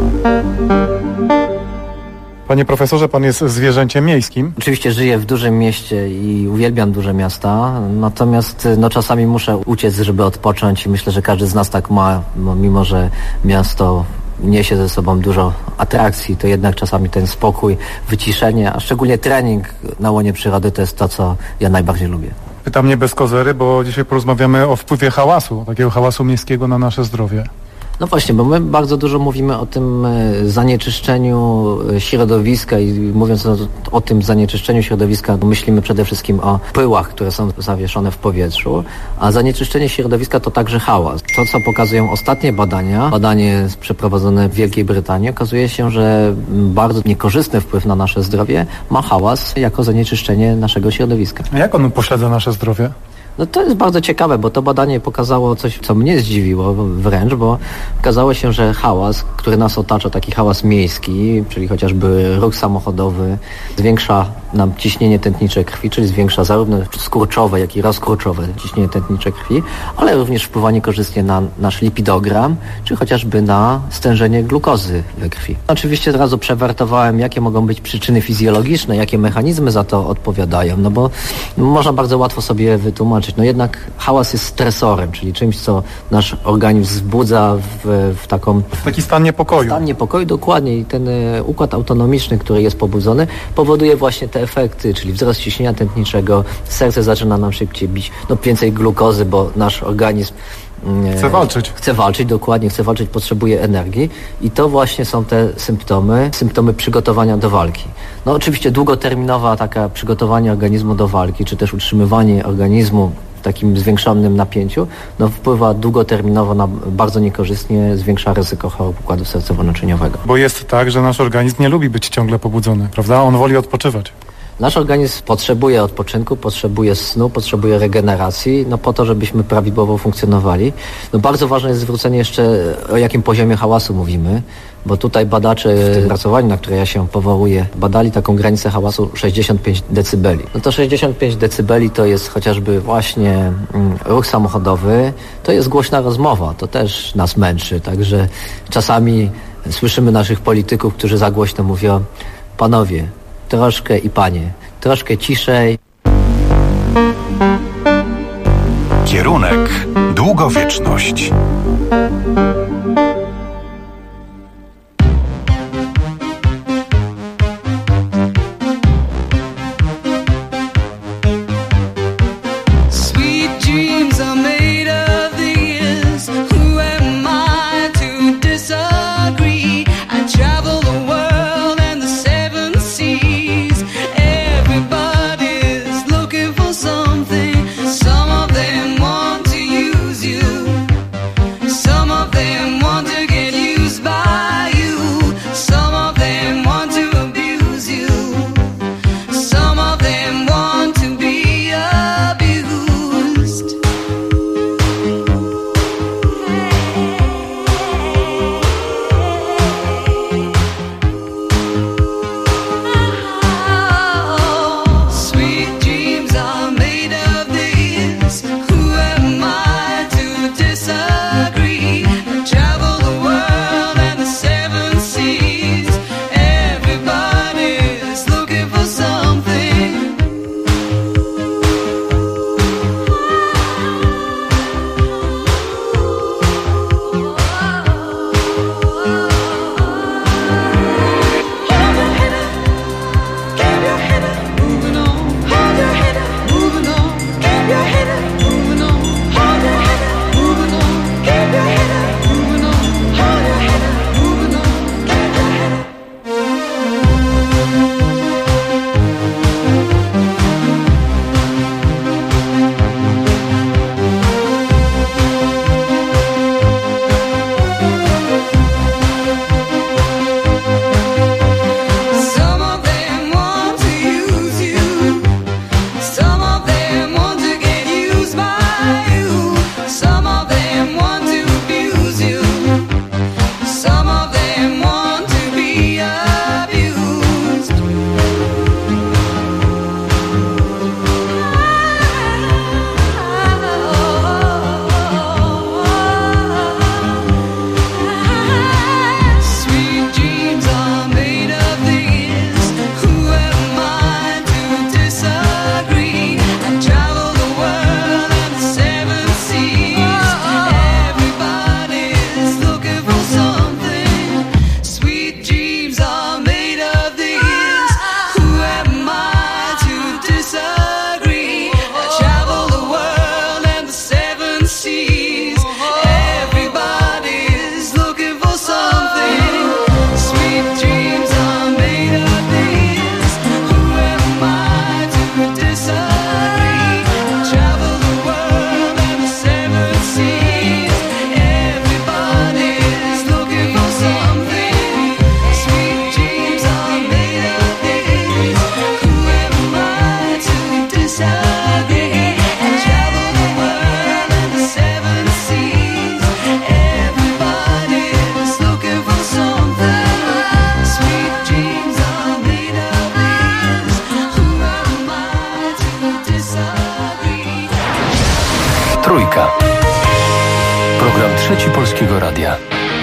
S8: Panie profesorze, pan jest zwierzęciem miejskim.
S9: Oczywiście żyję w dużym mieście i uwielbiam duże miasta, natomiast czasami muszę uciec, żeby odpocząć i myślę, że każdy z nas tak ma, mimo że miasto niesie ze sobą dużo atrakcji, to jednak czasami ten spokój, wyciszenie, a szczególnie trening na łonie przyrody to jest to, co ja najbardziej lubię.
S8: Pytam nie bez kozery, bo dzisiaj porozmawiamy o wpływie hałasu, takiego hałasu miejskiego na nasze zdrowie.
S9: No właśnie, bo my bardzo dużo mówimy o tym zanieczyszczeniu środowiska i mówiąc o tym zanieczyszczeniu środowiska, myślimy przede wszystkim o pyłach, które są zawieszone w powietrzu, a zanieczyszczenie środowiska to także hałas. To, co pokazują ostatnie badanie przeprowadzone w Wielkiej Brytanii, okazuje się, że bardzo niekorzystny wpływ na nasze zdrowie ma hałas jako zanieczyszczenie naszego środowiska.
S8: A jak on upośledza nasze zdrowie?
S9: No to jest bardzo ciekawe, bo to badanie pokazało coś, co mnie zdziwiło wręcz, bo okazało się, że hałas, który nas otacza, taki hałas miejski, czyli chociażby ruch samochodowy, zwiększa nam ciśnienie tętnicze krwi, czyli zwiększa zarówno skurczowe, jak i rozkurczowe ciśnienie tętnicze krwi, ale również wpływa niekorzystnie na nasz lipidogram, czy chociażby na stężenie glukozy we krwi. Oczywiście od razu przewertowałem, jakie mogą być przyczyny fizjologiczne, jakie mechanizmy za to odpowiadają, no bo można bardzo łatwo sobie wytłumaczyć. No jednak hałas jest stresorem, czyli czymś, co nasz organizm wzbudza w
S8: taki stan niepokoju.
S9: Stan niepokoju, dokładnie. I ten układ autonomiczny, który jest pobudzony, powoduje właśnie te efekty, czyli wzrost ciśnienia tętniczego, serce zaczyna nam szybciej bić, no więcej glukozy, bo nasz organizm Chce walczyć, dokładnie, chce walczyć, potrzebuje energii i to właśnie są te symptomy przygotowania do walki. No oczywiście długoterminowa taka przygotowanie organizmu do walki, czy też utrzymywanie organizmu w takim zwiększonym napięciu, no wpływa długoterminowo bardzo niekorzystnie, zwiększa ryzyko chorób układu sercowo-naczyniowego.
S8: Bo jest tak, że nasz organizm nie lubi być ciągle pobudzony, prawda? On woli odpoczywać.
S9: Nasz organizm potrzebuje odpoczynku, potrzebuje snu, potrzebuje regeneracji, no po to, żebyśmy prawidłowo funkcjonowali. No bardzo ważne jest zwrócenie jeszcze, o jakim poziomie hałasu mówimy, bo tutaj badacze w tym pracowaniu, na które ja się powołuję, badali taką granicę hałasu 65 decybeli. No to 65 decybeli to jest chociażby właśnie ruch samochodowy, to jest głośna rozmowa, to też nas męczy, także czasami słyszymy naszych polityków, którzy za głośno mówią: panowie, troszkę i panie, troszkę ciszej.
S10: Kierunek długowieczność.
S13: Some
S4: Trójka. Program Trzeci Polskiego Radia.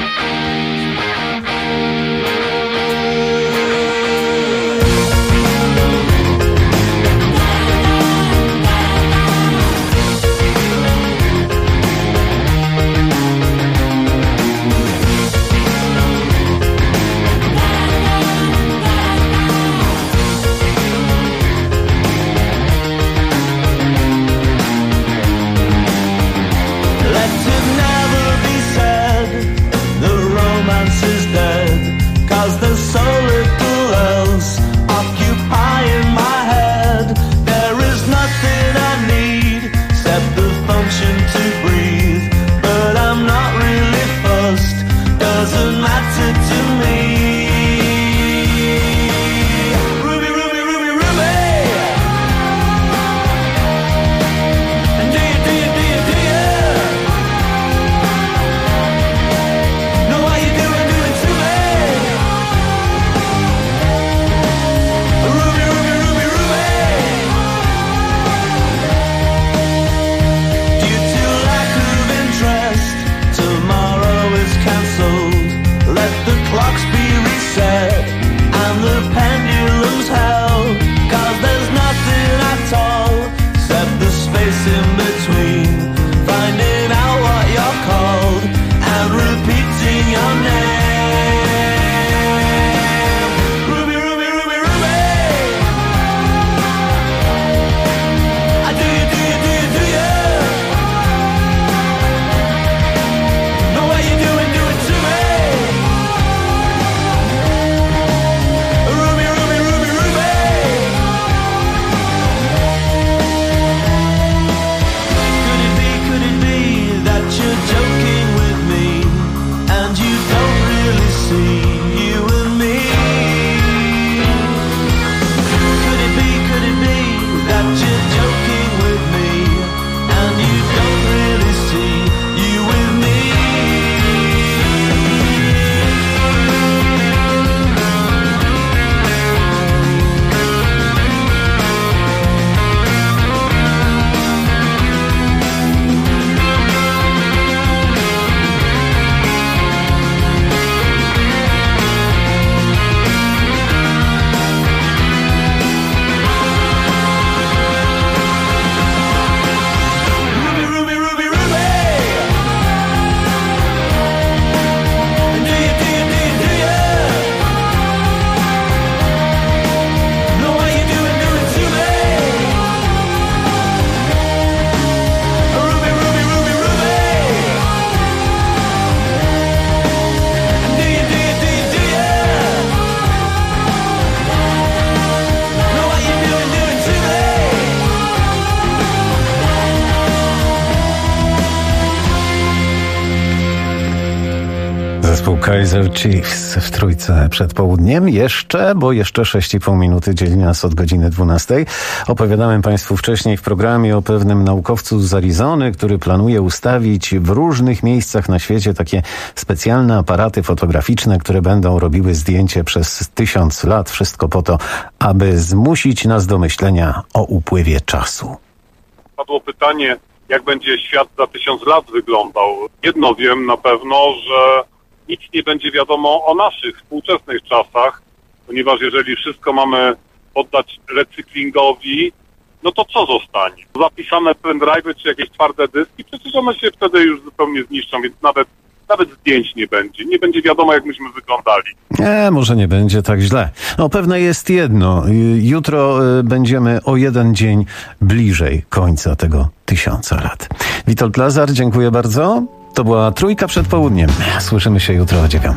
S5: Kaiser Chiefs w Trójce przed południem. Jeszcze 6,5 minuty dzieli nas od godziny 12. Opowiadałem Państwu wcześniej w programie o pewnym naukowcu z Arizony, który planuje ustawić w różnych miejscach na świecie takie specjalne aparaty fotograficzne, które będą robiły zdjęcie przez 1000 lat. Wszystko po to, aby zmusić nas do myślenia o upływie czasu.
S13: Padło pytanie, jak będzie świat za 1000 lat wyglądał. Jedno wiem na pewno, że nic nie będzie wiadomo o naszych współczesnych czasach, ponieważ jeżeli wszystko mamy oddać recyklingowi, no to co zostanie? Zapisane pendrive'y czy jakieś twarde dyski, przecież one się wtedy już zupełnie zniszczą, więc nawet zdjęć nie będzie. Nie będzie wiadomo, jak myśmy wyglądali.
S5: Może nie będzie tak źle. No pewne jest jedno. Jutro będziemy o 1 dzień bliżej końca tego 1000 lat. Witold Lazar, dziękuję bardzo. To była Trójka przed południem. Słyszymy się jutro o 9.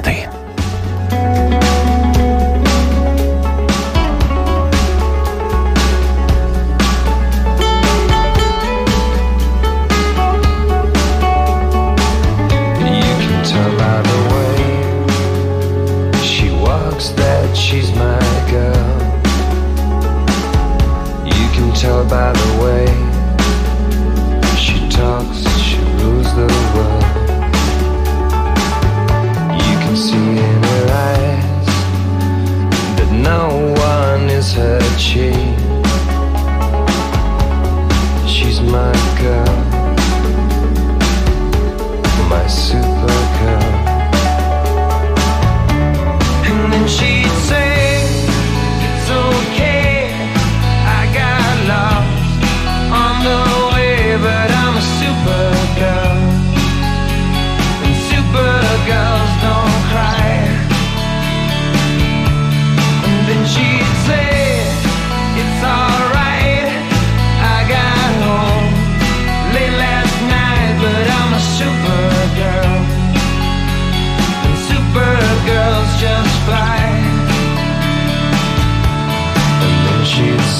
S14: She's my girl. You can tell by the way she talks, she rules the world. You can see in her eyes that no one is her chief. She's my girl.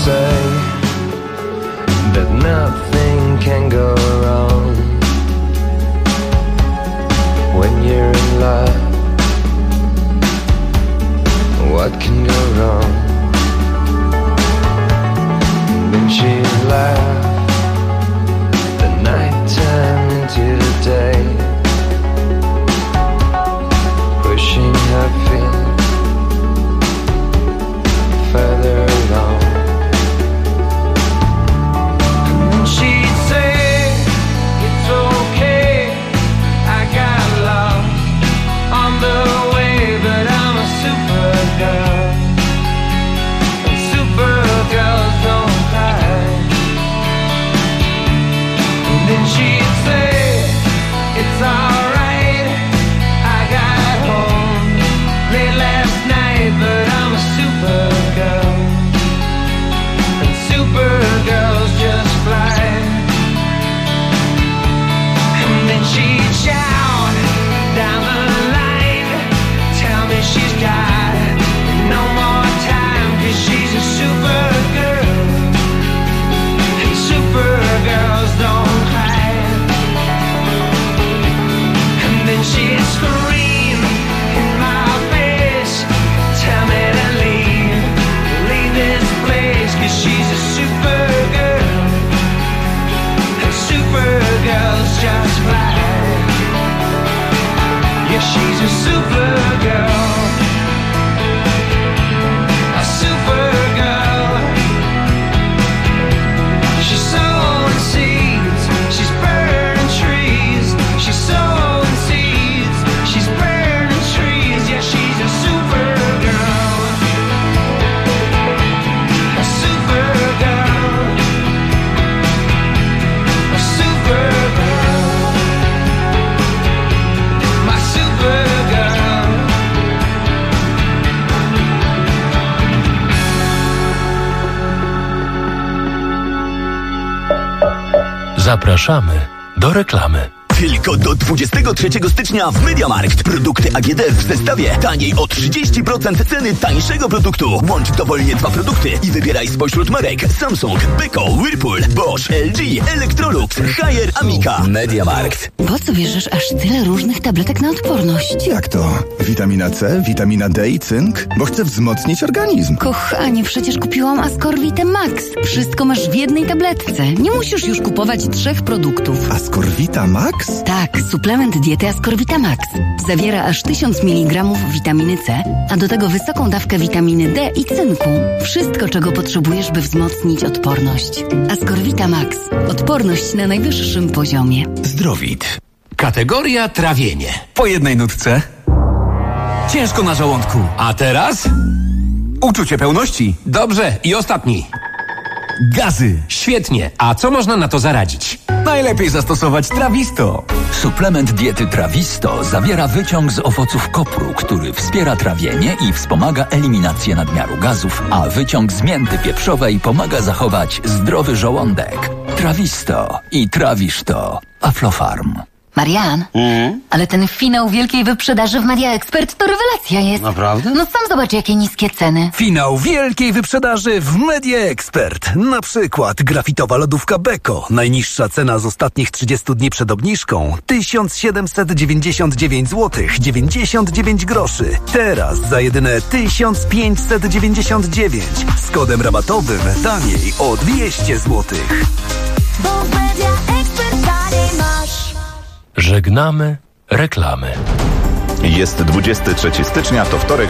S14: say that nothing can go wrong when you're in love. What can go wrong? Then she laughed. The night turned into the day, pushing her feet further along. And then she'd say, it's okay, I got lost on the way, but I'm a supergirl, and supergirls don't cry. And then she'd say, it's alright, I got home late last night, but I'm a supergirl, and supergirls just fly. And then she'd shout down the line, tell me she's got no more time, 'cause she's a supergirl, and supergirls don't cry. And then she'd scream in my face, tell me to leave this place, 'cause she's a supergirl, and supergirls just fly. Yeah, she's a supergirl, a supergirl. She's sowing seeds, she's burning trees. She's sowing seeds, she's burning trees. Yeah, she's a supergirl, a supergirl, a supergirl, my supergirl.
S4: Zapraszamy do reklamy.
S3: Tylko do 23 stycznia w MediaMarkt. Produkty AGD w zestawie taniej o 30% ceny tańszego produktu. Łącz dowolnie dwa produkty i wybieraj spośród marek Samsung, Beko, Whirlpool, Bosch, LG, Electrolux, Haier, Amica. MediaMarkt.
S18: Po co bierzesz aż tyle różnych tabletek na odporność?
S15: Jak to? Witamina C, witamina D i cynk? Bo chcę wzmocnić organizm.
S18: Kochanie, przecież kupiłam Ascorvitę Max. Wszystko masz w jednej tabletce. Nie musisz już kupować 3 produktów.
S15: Ascorvita Max?
S18: Tak, suplement diety Ascorvita Max. Zawiera aż 1000 mg witaminy C, a do tego wysoką dawkę witaminy D i cynku. Wszystko, czego potrzebujesz, by wzmocnić odporność. Ascorvita Max. Odporność na najwyższym poziomie.
S16: Zdrowit. Kategoria trawienie. Po jednej nutce. Ciężko na żołądku. A teraz? Uczucie pełności. Dobrze. I ostatni. Gazy. Świetnie. A co można na to zaradzić? Najlepiej zastosować Trawisto.
S21: Suplement diety Trawisto zawiera wyciąg z owoców kopru, który wspiera trawienie i wspomaga eliminację nadmiaru gazów, a wyciąg z mięty pieprzowej pomaga zachować zdrowy żołądek. Trawisto i trawisz to. Aflofarm.
S18: Marian, ale ten finał wielkiej wyprzedaży w Media Expert to rewelacja jest.
S1: Naprawdę?
S18: No sam zobacz, jakie niskie ceny.
S19: Finał wielkiej wyprzedaży w Media Expert. Na przykład grafitowa lodówka Beko. Najniższa cena z ostatnich 30 dni przed obniżką 1799 zł 99 groszy. Teraz za jedyne 1599 z kodem rabatowym taniej o 200 zł.
S6: Bo w Media Expert taniej masz.
S4: Żegnamy reklamy.
S10: Jest 23 stycznia, to wtorek,